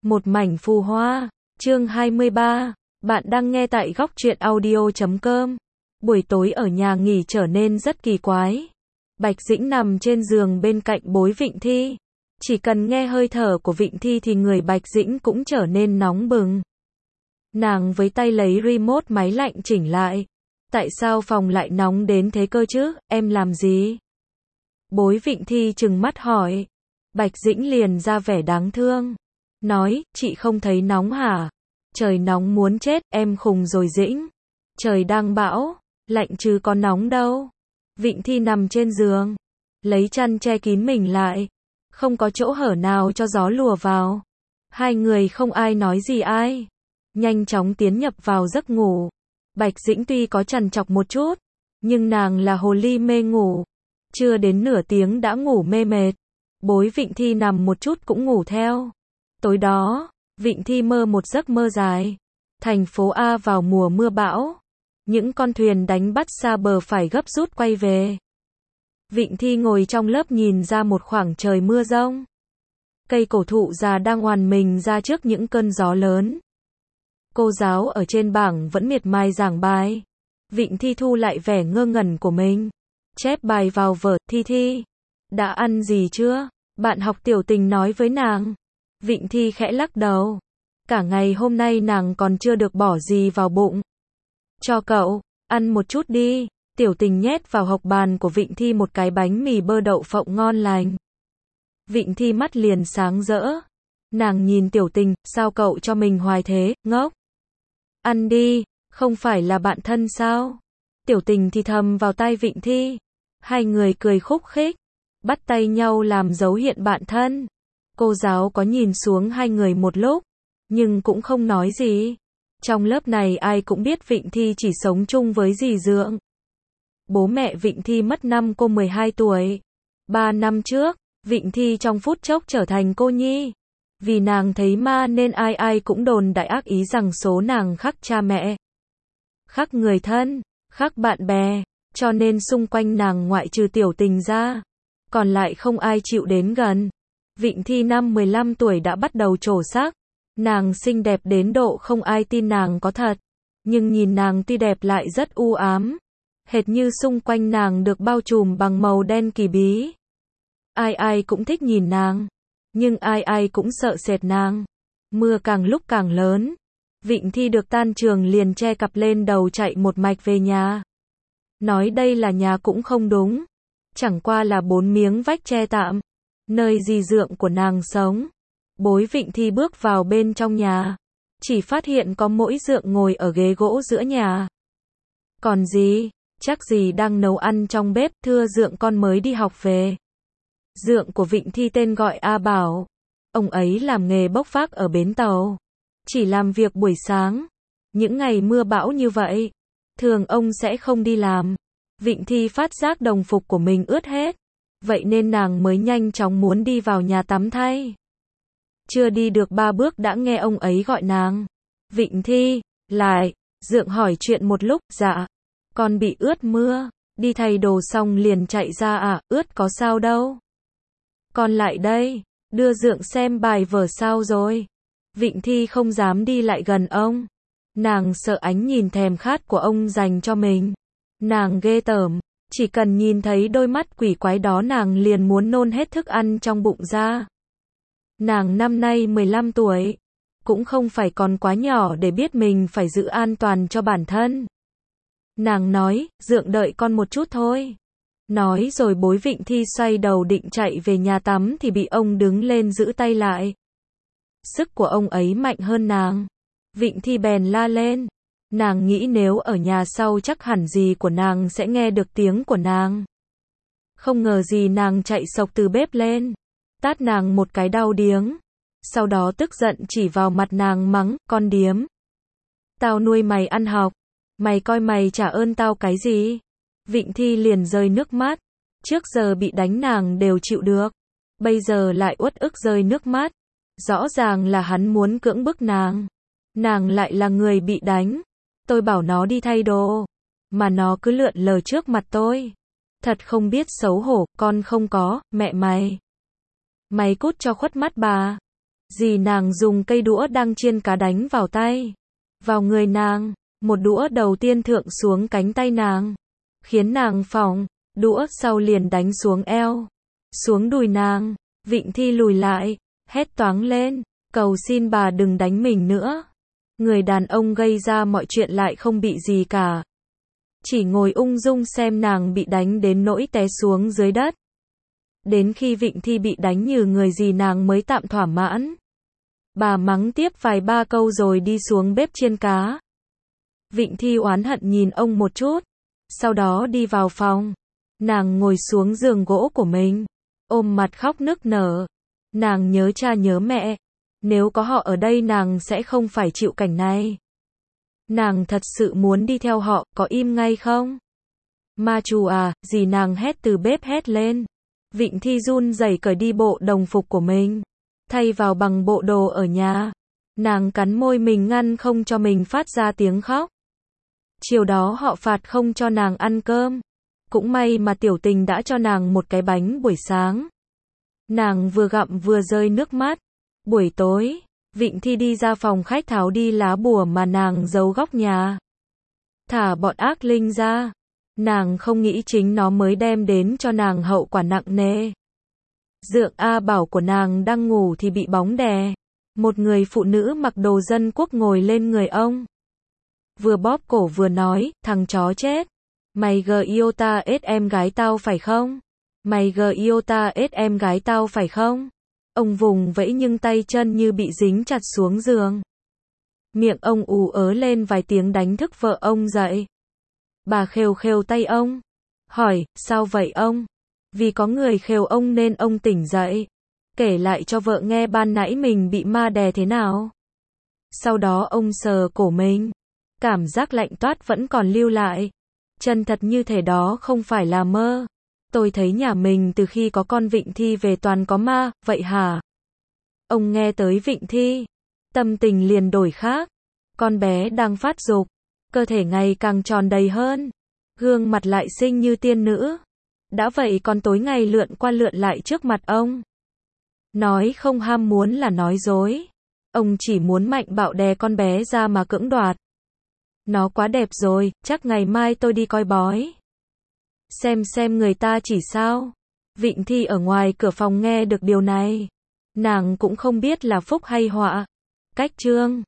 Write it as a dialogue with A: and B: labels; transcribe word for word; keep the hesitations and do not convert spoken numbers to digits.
A: Một mảnh phù hoa, chương hai mươi ba, bạn đang nghe tại góc truyện audio chấm com. Buổi tối ở nhà nghỉ trở nên rất kỳ quái. Bạch Dĩnh nằm trên giường bên cạnh Bối Vịnh Thi. Chỉ cần nghe hơi thở của Vịnh Thi thì người Bạch Dĩnh cũng trở nên nóng bừng. Nàng với tay lấy remote máy lạnh chỉnh lại. Tại sao phòng lại nóng đến thế cơ chứ, em làm gì? Bối Vịnh Thi trừng mắt hỏi. Bạch Dĩnh liền ra vẻ đáng thương. Nói, chị không thấy nóng hả? Trời nóng muốn chết, em khùng rồi Dĩnh. Trời đang bão, lạnh chứ có nóng đâu. Vịnh Thi nằm trên giường, lấy chăn che kín mình lại. Không có chỗ hở nào cho gió lùa vào. Hai người không ai nói gì ai. Nhanh chóng tiến nhập vào giấc ngủ. Bạch Dĩnh tuy có trằn trọc một chút, nhưng nàng là hồ ly mê ngủ. Chưa đến nửa tiếng đã ngủ mê mệt. Bối Vịnh Thi nằm một chút cũng ngủ theo. Tối đó, Vịnh Thi mơ một giấc mơ dài. Thành phố A vào mùa mưa bão. Những con thuyền đánh bắt xa bờ phải gấp rút quay về. Vịnh Thi ngồi trong lớp nhìn ra một khoảng trời mưa rông. Cây cổ thụ già đang oằn mình ra trước những cơn gió lớn. Cô giáo ở trên bảng vẫn miệt mài giảng bài. Vịnh Thi thu lại vẻ ngơ ngẩn của mình. Chép bài vào vở. Thi Thi, đã ăn gì chưa? Bạn học Tiểu Tình nói với nàng. Vịnh Thi khẽ lắc đầu. Cả ngày hôm nay nàng còn chưa được bỏ gì vào bụng. Cho cậu, ăn một chút đi. Tiểu Tình nhét vào hộc bàn của Vịnh Thi một cái bánh mì bơ đậu phộng ngon lành. Vịnh Thi mắt liền sáng rỡ. Nàng nhìn Tiểu Tình, sao cậu cho mình hoài thế, ngốc? Ăn đi, không phải là bạn thân sao? Tiểu Tình thì thầm vào tai Vịnh Thi. Hai người cười khúc khích, bắt tay nhau làm dấu hiện bạn thân. Cô giáo có nhìn xuống hai người một lúc, nhưng cũng không nói gì. Trong lớp này ai cũng biết Vịnh Thi chỉ sống chung với dì Dượng. Bố mẹ Vịnh Thi mất năm cô mười hai tuổi. Ba năm trước, Vịnh Thi trong phút chốc trở thành cô nhi. Vì nàng thấy ma nên ai ai cũng đồn đại ác ý rằng số nàng khắc cha mẹ, khắc người thân, khắc bạn bè. Cho nên xung quanh nàng ngoại trừ Tiểu Tình ra, còn lại không ai chịu đến gần. Vịnh Thi năm mười lăm tuổi đã bắt đầu trổ sắc. Nàng xinh đẹp đến độ không ai tin nàng có thật. Nhưng nhìn nàng tuy đẹp lại rất u ám. Hệt như xung quanh nàng được bao trùm bằng màu đen kỳ bí. Ai ai cũng thích nhìn nàng. Nhưng ai ai cũng sợ sệt nàng. Mưa càng lúc càng lớn. Vịnh Thi được tan trường liền che cặp lên đầu chạy một mạch về nhà. Nói đây là nhà cũng không đúng. Chẳng qua là bốn miếng vách che tạm. Nơi dì Dượng của nàng sống. Bối Vịnh Thi bước vào bên trong nhà. Chỉ phát hiện có mỗi Dượng ngồi ở ghế gỗ giữa nhà. Còn dì, chắc dì đang nấu ăn trong bếp, thưa Dượng con mới đi học về. Dượng của Vịnh Thi tên gọi A Bảo. Ông ấy làm nghề bốc vác ở bến tàu. Chỉ làm việc buổi sáng. Những ngày mưa bão như vậy, thường ông sẽ không đi làm. Vịnh Thi phát giác đồng phục của mình ướt hết. Vậy nên nàng mới nhanh chóng muốn đi vào nhà tắm thay. Chưa đi được ba bước đã nghe ông ấy gọi nàng. Vịnh Thi, lại. Dượng hỏi chuyện một lúc, dạ. Con bị ướt mưa. Đi thay đồ xong liền chạy ra à, ướt có sao đâu. Con lại đây. Đưa Dượng xem bài vở sao rồi. Vịnh Thi không dám đi lại gần ông. Nàng sợ ánh nhìn thèm khát của ông dành cho mình. Nàng ghê tởm. Chỉ cần nhìn thấy đôi mắt quỷ quái đó nàng liền muốn nôn hết thức ăn trong bụng ra. Nàng năm nay mười lăm tuổi. Cũng không phải còn quá nhỏ để biết mình phải giữ an toàn cho bản thân. Nàng nói, Dượng đợi con một chút thôi. Nói rồi Bối Vịnh Thi xoay đầu định chạy về nhà tắm thì bị ông đứng lên giữ tay lại. Sức của ông ấy mạnh hơn nàng. Vịnh Thi bèn la lên. Nàng nghĩ nếu ở nhà sau chắc hẳn dì của nàng sẽ nghe được tiếng của nàng. Không ngờ gì nàng chạy xộc từ bếp lên. Tát nàng một cái đau điếng. Sau đó tức giận chỉ vào mặt nàng mắng, con điếm. Tao nuôi mày ăn học. Mày coi mày trả ơn tao cái gì? Vịnh Thi liền rơi nước mắt. Trước giờ bị đánh nàng đều chịu được. Bây giờ lại uất ức rơi nước mắt. Rõ ràng là hắn muốn cưỡng bức nàng. Nàng lại là người bị đánh. Tôi bảo nó đi thay đồ. Mà nó cứ lượn lờ trước mặt tôi. Thật không biết xấu hổ, con không có, mẹ mày. Mày cút cho khuất mắt bà. Dì nàng dùng cây đũa đang chiên cá đánh vào tay, vào người nàng, một đũa đầu tiên thượng xuống cánh tay nàng, khiến nàng phỏng, đũa sau liền đánh xuống eo, xuống đùi nàng. Vịnh Thi lùi lại, hét toáng lên, cầu xin bà đừng đánh mình nữa. Người đàn ông gây ra mọi chuyện lại không bị gì cả, chỉ ngồi ung dung xem nàng bị đánh đến nỗi té xuống dưới đất. Đến khi Vịnh Thi bị đánh như người gì nàng mới tạm thỏa mãn. Bà mắng tiếp vài ba câu rồi đi xuống bếp chiên cá. Vịnh Thi oán hận nhìn ông một chút, sau đó đi vào phòng. Nàng ngồi xuống giường gỗ của mình, ôm mặt khóc nức nở. Nàng nhớ cha nhớ mẹ, nếu có họ ở đây nàng sẽ không phải chịu cảnh này. Nàng thật sự muốn đi theo họ, có im ngay không? Ma chù à, dì nàng hét từ bếp hét lên. Vịnh Thi run rẩy cởi đi bộ đồng phục của mình, thay vào bằng bộ đồ ở nhà. Nàng cắn môi mình ngăn không cho mình phát ra tiếng khóc. Chiều đó họ phạt không cho nàng ăn cơm. Cũng may mà Tiểu Tình đã cho nàng một cái bánh buổi sáng. Nàng vừa gặm vừa rơi nước mắt. Buổi tối, Vịnh Thi đi ra phòng khách tháo đi lá bùa mà nàng giấu góc nhà. Thả bọn ác linh ra. Nàng không nghĩ chính nó mới đem đến cho nàng hậu quả nặng nề. Dượng A Bảo của nàng đang ngủ thì bị bóng đè. Một người phụ nữ mặc đồ dân quốc ngồi lên người ông. Vừa bóp cổ vừa nói, thằng chó chết. Mày gờ yêu ta ết em gái tao phải không? Mày gờ yêu ta ết em gái tao phải không? Ông vùng vẫy nhưng tay chân như bị dính chặt xuống giường. Miệng ông ù ớ lên vài tiếng đánh thức vợ ông dậy. Bà khều khều tay ông. Hỏi, sao vậy ông? Vì có người khều ông nên ông tỉnh dậy. Kể lại cho vợ nghe ban nãy mình bị ma đè thế nào. Sau đó ông sờ cổ mình. Cảm giác lạnh toát vẫn còn lưu lại. Chân thật như thể đó không phải là mơ. Tôi thấy nhà mình từ khi có con Vịnh Thi về toàn có ma, vậy hả? Ông nghe tới Vịnh Thi, tâm tình liền đổi khác. Con bé đang phát dục, cơ thể ngày càng tròn đầy hơn, gương mặt lại xinh như tiên nữ. Đã vậy còn tối ngày lượn qua lượn lại trước mặt ông. Nói không ham muốn là nói dối. Ông chỉ muốn mạnh bạo đè con bé ra mà cưỡng đoạt. Nó quá đẹp rồi, chắc ngày mai tôi đi coi bói. Xem xem người ta chỉ sao. Vịnh Thi ở ngoài cửa phòng nghe được điều này. Nàng cũng không biết là phúc hay họa. Cách chương